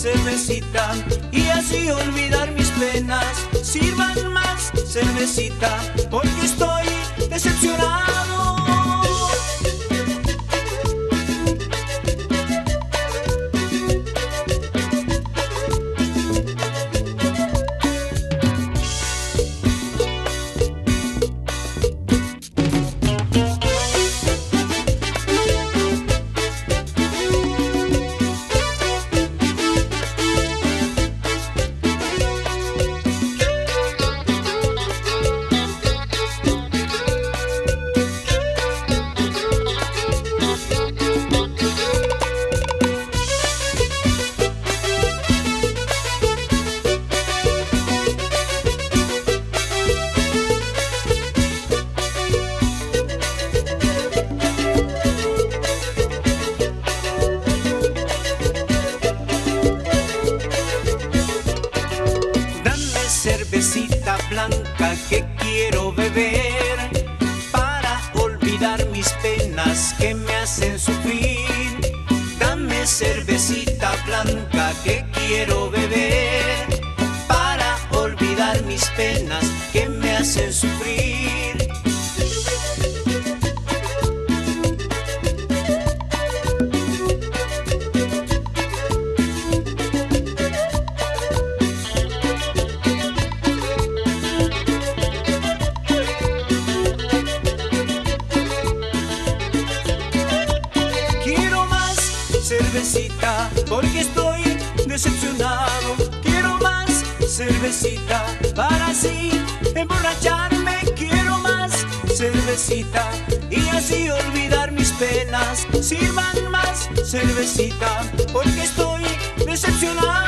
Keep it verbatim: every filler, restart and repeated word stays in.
cervecita y así olvidar mis penas. Sirvan más cervecita porque estoy decepcionado. Cervecita blanca que quiero beber para olvidar mis penas que me hacen sufrir. Dame cervecita blanca que quiero beber para olvidar mis penas que me hacen sufrir. Cervecita, porque estoy decepcionado. Quiero más cervecita para así emborracharme. Quiero más cervecita y así olvidar mis penas. Sirvan más cervecita porque estoy decepcionado.